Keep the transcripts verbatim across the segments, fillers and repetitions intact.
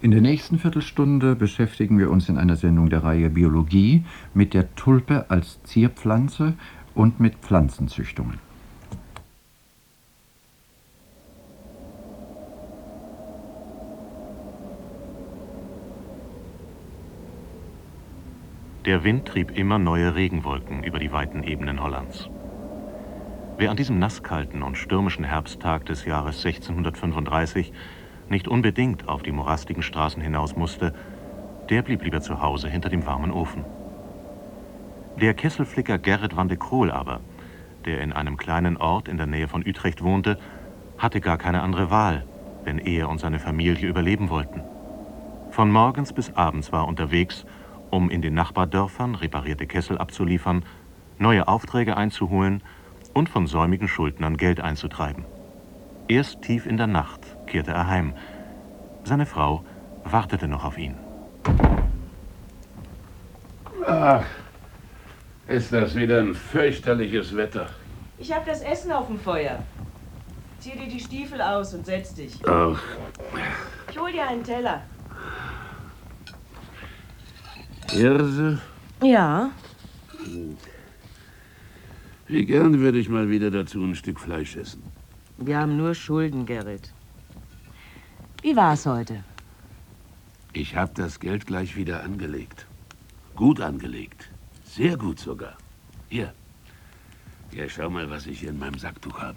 In der nächsten Viertelstunde beschäftigen wir uns in einer Sendung der Reihe Biologie mit der Tulpe als Zierpflanze und mit Pflanzenzüchtungen. Der Wind trieb immer neue Regenwolken über die weiten Ebenen Hollands. Wer an diesem nasskalten und stürmischen Herbsttag des Jahres sechzehnhundertfünfunddreißig nicht unbedingt auf die morastigen Straßen hinaus musste, der blieb lieber zu Hause hinter dem warmen Ofen. Der Kesselflicker Gerrit van de Kroel aber, der in einem kleinen Ort in der Nähe von Utrecht wohnte, hatte gar keine andere Wahl, wenn er und seine Familie überleben wollten. Von morgens bis abends war er unterwegs, um in den Nachbardörfern reparierte Kessel abzuliefern, neue Aufträge einzuholen und von säumigen Schuldnern Geld einzutreiben. Erst tief in der Nacht kehrte er heim. Seine Frau wartete noch auf ihn. Ach, ist das wieder ein fürchterliches Wetter. Ich hab das Essen auf dem Feuer. Zieh dir die Stiefel aus und setz dich. Ach. Ich hol dir einen Teller. Hirse? Ja? Wie gern würde ich mal wieder dazu ein Stück Fleisch essen. Wir haben nur Schulden, Gerrit. Wie war's heute? Ich habe das Geld gleich wieder angelegt. Gut angelegt. Sehr gut sogar. Hier. Ja, schau mal, was ich hier in meinem Sacktuch habe.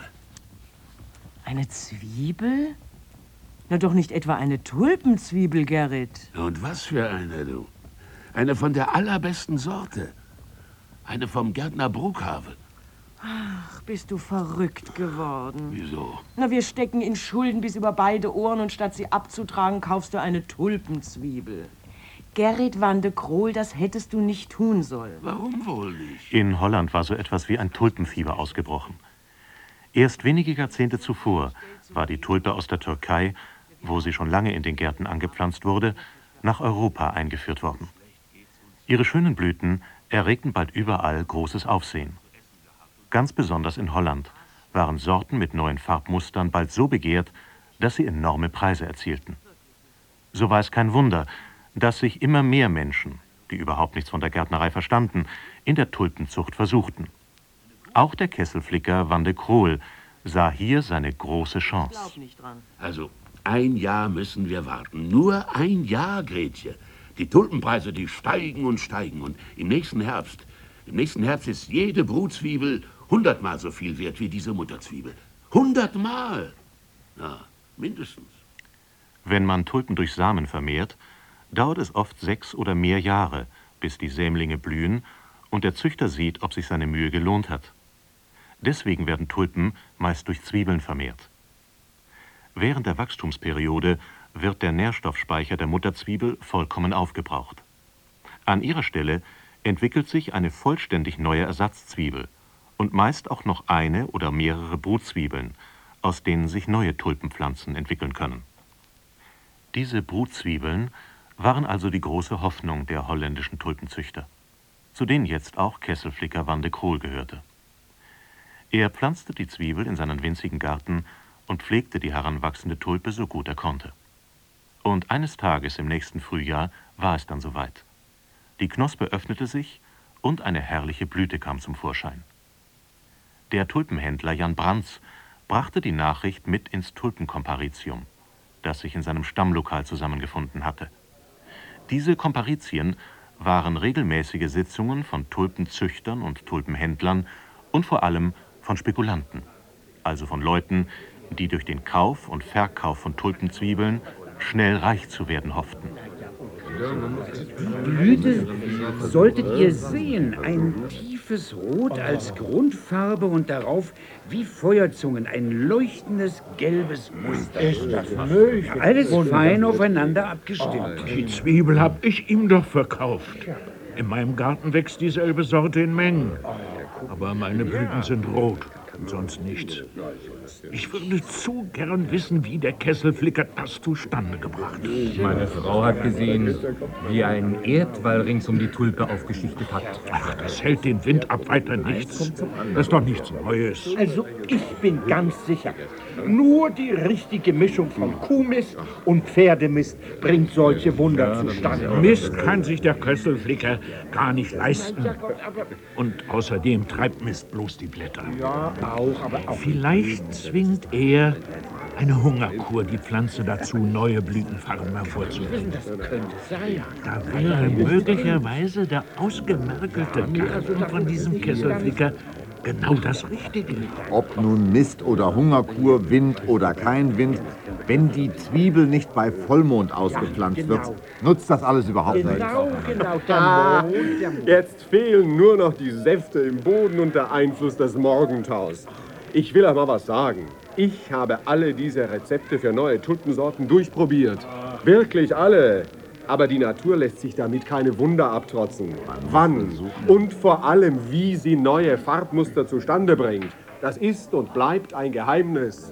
Eine Zwiebel? Na doch nicht etwa eine Tulpenzwiebel, Gerrit. Und was für eine, du? Eine von der allerbesten Sorte. Eine vom Gärtner Brukhave. Ach, bist du verrückt geworden. Wieso? Na, wir stecken in Schulden bis über beide Ohren und statt sie abzutragen, kaufst du eine Tulpenzwiebel. Gerrit van de Kroel, das hättest du nicht tun sollen. Warum wohl nicht? In Holland war so etwas wie ein Tulpenfieber ausgebrochen. Erst wenige Jahrzehnte zuvor war die Tulpe aus der Türkei, wo sie schon lange in den Gärten angepflanzt wurde, nach Europa eingeführt worden. Ihre schönen Blüten erregten bald überall großes Aufsehen. Ganz besonders in Holland waren Sorten mit neuen Farbmustern bald so begehrt, dass sie enorme Preise erzielten. So war es kein Wunder, dass sich immer mehr Menschen, die überhaupt nichts von der Gärtnerei verstanden, in der Tulpenzucht versuchten. Auch der Kesselflicker van de Kroel sah hier seine große Chance. Glaub nicht dran. Also, ein Jahr müssen wir warten. Nur ein Jahr, Gretje. Die Tulpenpreise, die steigen und steigen. Und im nächsten Herbst, im nächsten Herbst ist jede Brutzwiebel hundertmal so viel wert wie diese Mutterzwiebel. Hundertmal! Ja, mindestens. Wenn man Tulpen durch Samen vermehrt, dauert es oft sechs oder mehr Jahre, bis die Sämlinge blühen und der Züchter sieht, ob sich seine Mühe gelohnt hat. Deswegen werden Tulpen meist durch Zwiebeln vermehrt. Während der Wachstumsperiode wird der Nährstoffspeicher der Mutterzwiebel vollkommen aufgebraucht. An ihrer Stelle entwickelt sich eine vollständig neue Ersatzzwiebel und meist auch noch eine oder mehrere Brutzwiebeln, aus denen sich neue Tulpenpflanzen entwickeln können. Diese Brutzwiebeln waren also die große Hoffnung der holländischen Tulpenzüchter, zu denen jetzt auch Kesselflicker van de Kroel gehörte. Er pflanzte die Zwiebel in seinen winzigen Garten und pflegte die heranwachsende Tulpe so gut er konnte. Und eines Tages im nächsten Frühjahr war es dann soweit. Die Knospe öffnete sich und eine herrliche Blüte kam zum Vorschein. Der Tulpenhändler Jan Brands brachte die Nachricht mit ins Tulpenkomparitium, das sich in seinem Stammlokal zusammengefunden hatte. Diese Komparitien waren regelmäßige Sitzungen von Tulpenzüchtern und Tulpenhändlern und vor allem von Spekulanten, also von Leuten, die durch den Kauf und Verkauf von Tulpenzwiebeln schnell reich zu werden hofften. Die Blüte solltet ihr sehen, ein tiefes Rot als Grundfarbe und darauf wie Feuerzungen ein leuchtendes gelbes Muster. Ist das möglich? Alles fein aufeinander abgestimmt. Die Zwiebel hab ich ihm doch verkauft. In meinem Garten wächst dieselbe Sorte in Mengen. Aber meine Blüten sind rot und sonst nichts. Ich würde zu gern wissen, wie der Kesselflicker das zustande gebracht hat. Meine Frau hat gesehen, wie er einen Erdwall rings um die Tulpe aufgeschichtet hat. Ach, das hält den Wind ab, weiter nichts. Das ist doch nichts Neues. Also, Ich bin ganz sicher, nur die richtige Mischung von Kuhmist und Pferdemist bringt solche Wunder zustande. Mist kann sich der Kesselflicker gar nicht leisten. Und außerdem treibt Mist bloß die Blätter. Ja, auch, aber auch... Vielleicht zwingt er eine Hungerkur die Pflanze dazu, neue Blütenfarben hervorzubringen. Das könnte sein. Da wäre möglicherweise der ausgemergelte Garten von diesem Kesselflicker genau das Richtige. Ob nun Mist oder Hungerkur, Wind oder kein Wind, wenn die Zwiebel nicht bei Vollmond ausgepflanzt Ja, genau. wird, nutzt das alles überhaupt nichts. Genau, genau, der Ah, Mond, der Mond. jetzt fehlen nur noch die Säfte im Boden und der Einfluss des Morgentaus. Ich will euch mal was sagen. Ich habe alle diese Rezepte für neue Tulpensorten durchprobiert. Wirklich alle. Aber die Natur lässt sich damit keine Wunder abtrotzen. Wann und vor allem, wie sie neue Farbmuster zustande bringt, das ist und bleibt ein Geheimnis.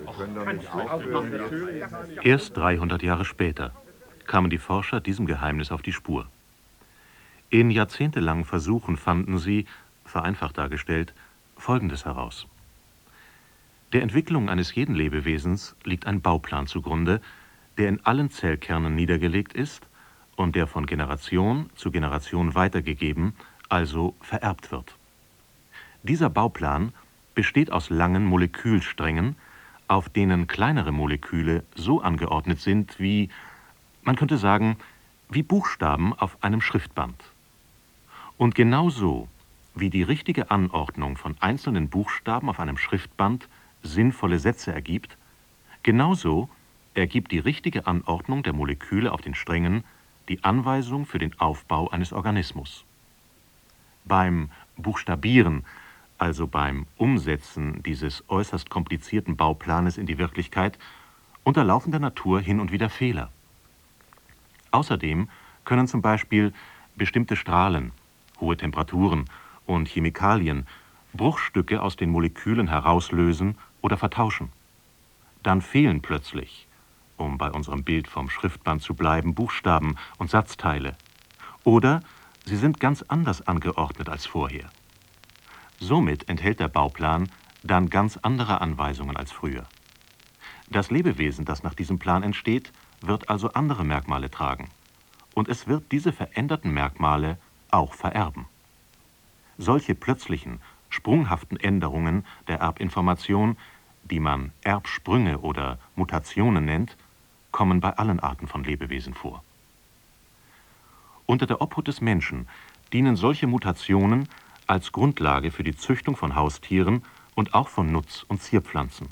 Erst dreihundert Jahre später kamen die Forscher diesem Geheimnis auf die Spur. In jahrzehntelangen Versuchen fanden sie, vereinfacht dargestellt, Folgendes heraus. Der Entwicklung eines jeden Lebewesens liegt ein Bauplan zugrunde, der in allen Zellkernen niedergelegt ist und der von Generation zu Generation weitergegeben, also vererbt wird. Dieser Bauplan besteht aus langen Molekülsträngen, auf denen kleinere Moleküle so angeordnet sind wie, man könnte sagen, wie Buchstaben auf einem Schriftband. Und genauso wie die richtige Anordnung von einzelnen Buchstaben auf einem Schriftband sinnvolle Sätze ergibt, genauso ergibt die richtige Anordnung der Moleküle auf den Strängen die Anweisung für den Aufbau eines Organismus. Beim Buchstabieren, also beim Umsetzen dieses äußerst komplizierten Bauplanes in die Wirklichkeit, unterlaufen der Natur hin und wieder Fehler. Außerdem können zum Beispiel bestimmte Strahlen, hohe Temperaturen und Chemikalien Bruchstücke aus den Molekülen herauslösen oder vertauschen. Dann fehlen plötzlich, um bei unserem Bild vom Schriftband zu bleiben, Buchstaben und Satzteile. Oder sie sind ganz anders angeordnet als vorher. Somit enthält der Bauplan dann ganz andere Anweisungen als früher. Das Lebewesen, das nach diesem Plan entsteht, wird also andere Merkmale tragen. Und es wird diese veränderten Merkmale auch vererben. Solche plötzlichen, sprunghaften Änderungen der Erbinformation, die man Erbsprünge oder Mutationen nennt, kommen bei allen Arten von Lebewesen vor. Unter der Obhut des Menschen dienen solche Mutationen als Grundlage für die Züchtung von Haustieren und auch von Nutz- und Zierpflanzen.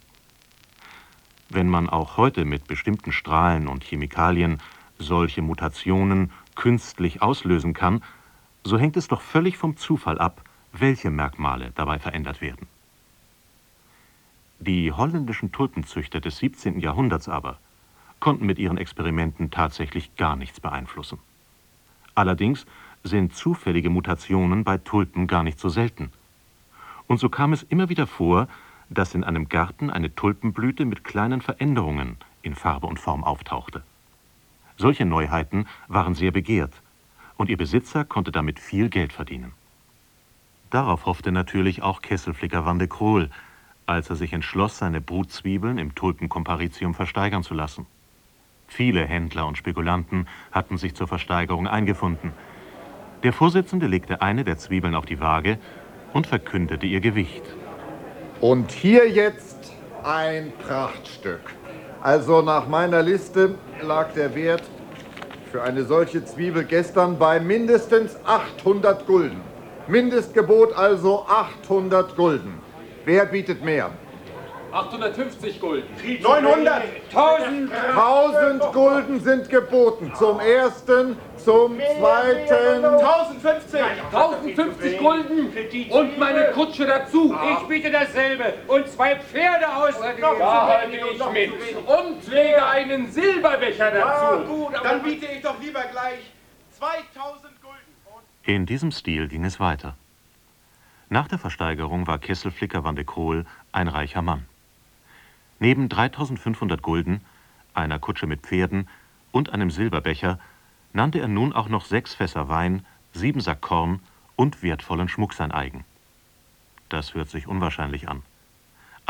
Wenn man auch heute mit bestimmten Strahlen und Chemikalien solche Mutationen künstlich auslösen kann, so hängt es doch völlig vom Zufall ab, welche Merkmale dabei verändert werden. Die holländischen Tulpenzüchter des siebzehnten Jahrhunderts aber konnten mit ihren Experimenten tatsächlich gar nichts beeinflussen. Allerdings sind zufällige Mutationen bei Tulpen gar nicht so selten. Und so kam es immer wieder vor, dass in einem Garten eine Tulpenblüte mit kleinen Veränderungen in Farbe und Form auftauchte. Solche Neuheiten waren sehr begehrt und ihr Besitzer konnte damit viel Geld verdienen. Darauf hoffte natürlich auch Kesselflicker van de Krol, als er sich entschloss, seine Brutzwiebeln im Tulpenkomparitium versteigern zu lassen. Viele Händler und Spekulanten hatten sich zur Versteigerung eingefunden. Der Vorsitzende legte eine der Zwiebeln auf die Waage und verkündete ihr Gewicht. Und hier jetzt ein Prachtstück. Also nach meiner Liste lag der Wert für eine solche Zwiebel gestern bei mindestens achthundert Gulden. Mindestgebot also achthundert Gulden. Wer bietet mehr? achthundertfünfzig Gulden. neunhundert. tausend. tausend Gulden sind geboten. Zum ersten, zum zweiten. tausendfünfzig. tausendfünfzig Gulden und meine Kutsche dazu. Ich biete dasselbe und zwei Pferde außerdem. Da halte ich mit. Und lege einen Silberbecher dazu. Ja, gut, aber dann biete ich doch lieber gleich zweitausend Gulden. In diesem Stil ging es weiter. Nach der Versteigerung war Kesselflicker van de Krol ein reicher Mann. Neben dreitausendfünfhundert Gulden, einer Kutsche mit Pferden und einem Silberbecher nannte er nun auch noch sechs Fässer Wein, sieben Sack Korn und wertvollen Schmuck sein eigen. Das hört sich unwahrscheinlich an.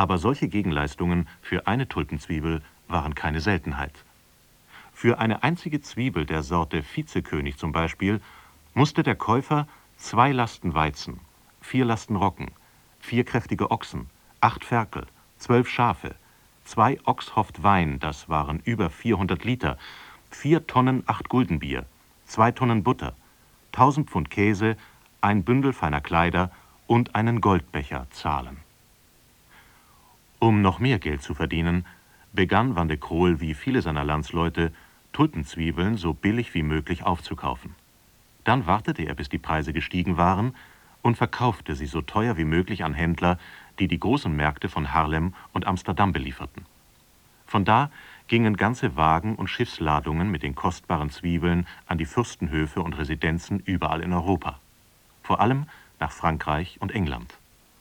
Aber solche Gegenleistungen für eine Tulpenzwiebel waren keine Seltenheit. Für eine einzige Zwiebel der Sorte Vizekönig zum Beispiel musste der Käufer zwei Lasten Weizen, vier Lasten Roggen, vier kräftige Ochsen, acht Ferkel, zwölf Schafe, zwei Ochshoft Wein, das waren über vierhundert Liter, vier Tonnen Acht-Gulden-Bier, zwei Tonnen Butter, tausend Pfund Käse, ein Bündel feiner Kleider und einen Goldbecher zahlen. Um noch mehr Geld zu verdienen, begann Van de Krol wie viele seiner Landsleute, Tulpenzwiebeln so billig wie möglich aufzukaufen. Dann wartete er, bis die Preise gestiegen waren, und verkaufte sie so teuer wie möglich an Händler, die die großen Märkte von Haarlem und Amsterdam belieferten. Von da gingen ganze Wagen und Schiffsladungen mit den kostbaren Zwiebeln an die Fürstenhöfe und Residenzen überall in Europa, vor allem nach Frankreich und England.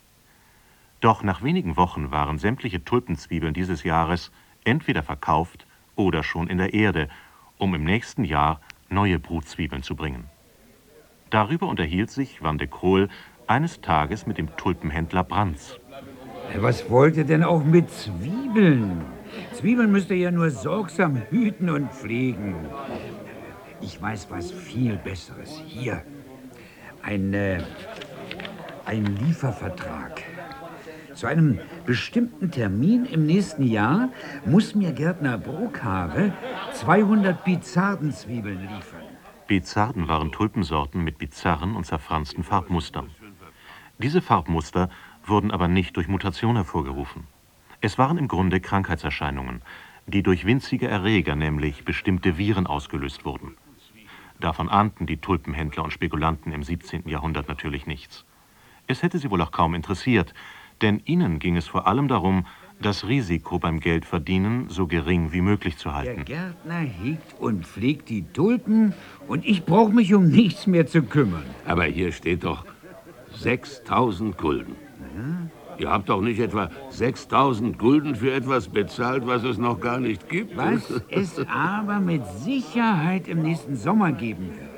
Doch nach wenigen Wochen waren sämtliche Tulpenzwiebeln dieses Jahres entweder verkauft oder schon in der Erde, um im nächsten Jahr neue Brutzwiebeln zu bringen. Darüber unterhielt sich Van de Krol eines Tages mit dem Tulpenhändler Brands. Was wollt ihr denn auch mit Zwiebeln? Zwiebeln müsst ihr ja nur sorgsam hüten und pflegen. Ich weiß was viel Besseres. Hier, ein, äh, ein Liefervertrag. Zu einem bestimmten Termin im nächsten Jahr muss mir Gärtner Bruckhaare zweihundert Bizardenzwiebeln liefern. Bizarden waren Tulpensorten mit bizarren und zerfransten Farbmustern. Diese Farbmuster wurden aber nicht durch Mutation hervorgerufen. Es waren im Grunde Krankheitserscheinungen, die durch winzige Erreger, nämlich bestimmte Viren, ausgelöst wurden. Davon ahnten die Tulpenhändler und Spekulanten im siebzehnten Jahrhundert natürlich nichts. Es hätte sie wohl auch kaum interessiert, denn ihnen ging es vor allem darum, das Risiko beim Geldverdienen so gering wie möglich zu halten. Der Gärtner hegt und pflegt die Tulpen und ich brauche mich um nichts mehr zu kümmern. Aber hier steht doch sechstausend Gulden. Ja? Ihr habt doch nicht etwa sechstausend Gulden für etwas bezahlt, was es noch gar nicht gibt? Was es aber mit Sicherheit im nächsten Sommer geben wird.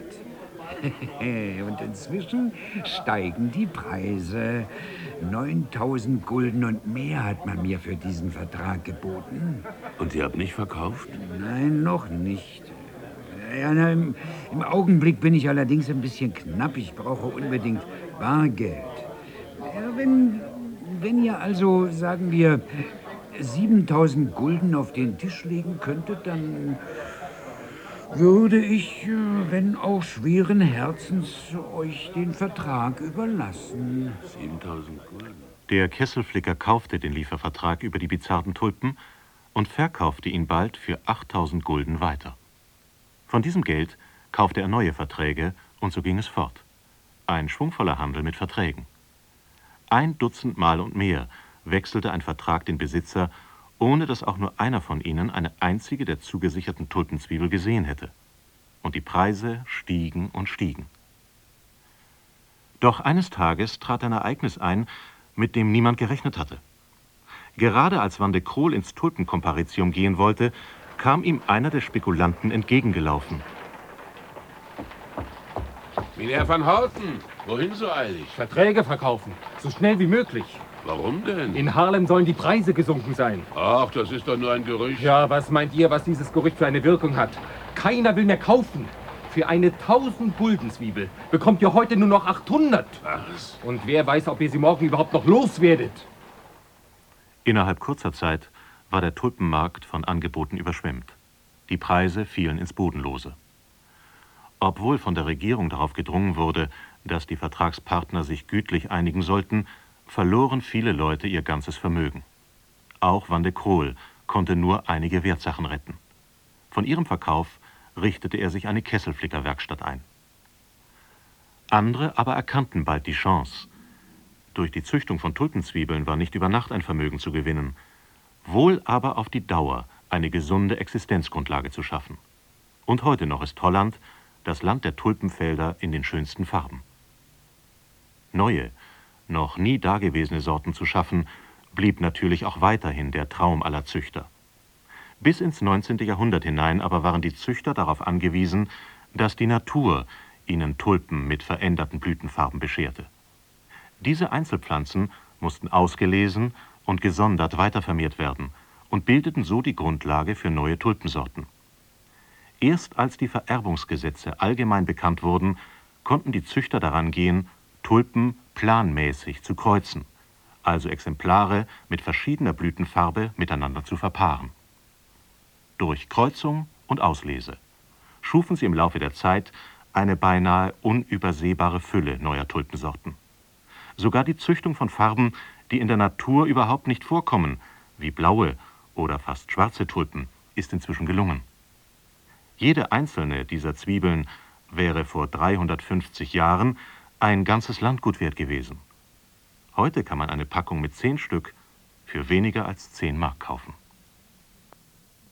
Und inzwischen steigen die Preise. neuntausend Gulden und mehr hat man mir für diesen Vertrag geboten. Und ihr habt nicht verkauft? Nein, noch nicht. Ja, na, im, Im Augenblick bin ich allerdings ein bisschen knapp. Ich brauche unbedingt Bargeld. Ja, wenn, wenn ihr also, sagen wir, siebentausend Gulden auf den Tisch legen könntet, dann würde ich, wenn auch schweren Herzens, euch den Vertrag überlassen. siebentausend Gulden? Der Kesselflicker kaufte den Liefervertrag über die bizarren Tulpen und verkaufte ihn bald für achttausend Gulden weiter. Von diesem Geld kaufte er neue Verträge und so ging es fort. Ein schwungvoller Handel mit Verträgen. Ein Dutzend Mal und mehr wechselte ein Vertrag den Besitzer, ohne dass auch nur einer von ihnen eine einzige der zugesicherten Tulpenzwiebel gesehen hätte. Und die Preise stiegen und stiegen. Doch eines Tages trat ein Ereignis ein, mit dem niemand gerechnet hatte. Gerade als Van de Krol ins Tulpenkomparitium gehen wollte, kam ihm einer der Spekulanten entgegengelaufen. Mynheer van Houten, wohin so eilig? Verträge verkaufen, so schnell wie möglich. Warum denn? In Haarlem sollen die Preise gesunken sein. Ach, das ist doch nur ein Gerücht. Ja, was meint ihr, was dieses Gerücht für eine Wirkung hat? Keiner will mehr kaufen. Für eine tausend Gulden Zwiebel bekommt ihr heute nur noch achthundert. Was? Und wer weiß, ob ihr sie morgen überhaupt noch loswerdet. Innerhalb kurzer Zeit war der Tulpenmarkt von Angeboten überschwemmt. Die Preise fielen ins Bodenlose. Obwohl von der Regierung darauf gedrungen wurde, dass die Vertragspartner sich gütlich einigen sollten, verloren viele Leute ihr ganzes Vermögen. Auch Van de Krol konnte nur einige Wertsachen retten. Von ihrem Verkauf richtete er sich eine Kesselflickerwerkstatt ein. Andere aber erkannten bald die Chance. Durch die Züchtung von Tulpenzwiebeln war nicht über Nacht ein Vermögen zu gewinnen, wohl aber auf die Dauer eine gesunde Existenzgrundlage zu schaffen. Und heute noch ist Holland das Land der Tulpenfelder in den schönsten Farben. Neue, noch nie dagewesene Sorten zu schaffen, blieb natürlich auch weiterhin der Traum aller Züchter. Bis ins neunzehnte Jahrhundert hinein aber waren die Züchter darauf angewiesen, dass die Natur ihnen Tulpen mit veränderten Blütenfarben bescherte. Diese Einzelpflanzen mussten ausgelesen und gesondert weitervermehrt werden und bildeten so die Grundlage für neue Tulpensorten. Erst als die Vererbungsgesetze allgemein bekannt wurden, konnten die Züchter daran gehen, Tulpen planmäßig zu kreuzen, also Exemplare mit verschiedener Blütenfarbe miteinander zu verpaaren. Durch Kreuzung und Auslese schufen sie im Laufe der Zeit eine beinahe unübersehbare Fülle neuer Tulpensorten. Sogar die Züchtung von Farben, die in der Natur überhaupt nicht vorkommen, wie blaue oder fast schwarze Tulpen, ist inzwischen gelungen. Jede einzelne dieser Zwiebeln wäre vor dreihundertfünfzig Jahren ein ganzes Landgut wert gewesen. Heute kann man eine Packung mit zehn Stück für weniger als zehn Mark kaufen.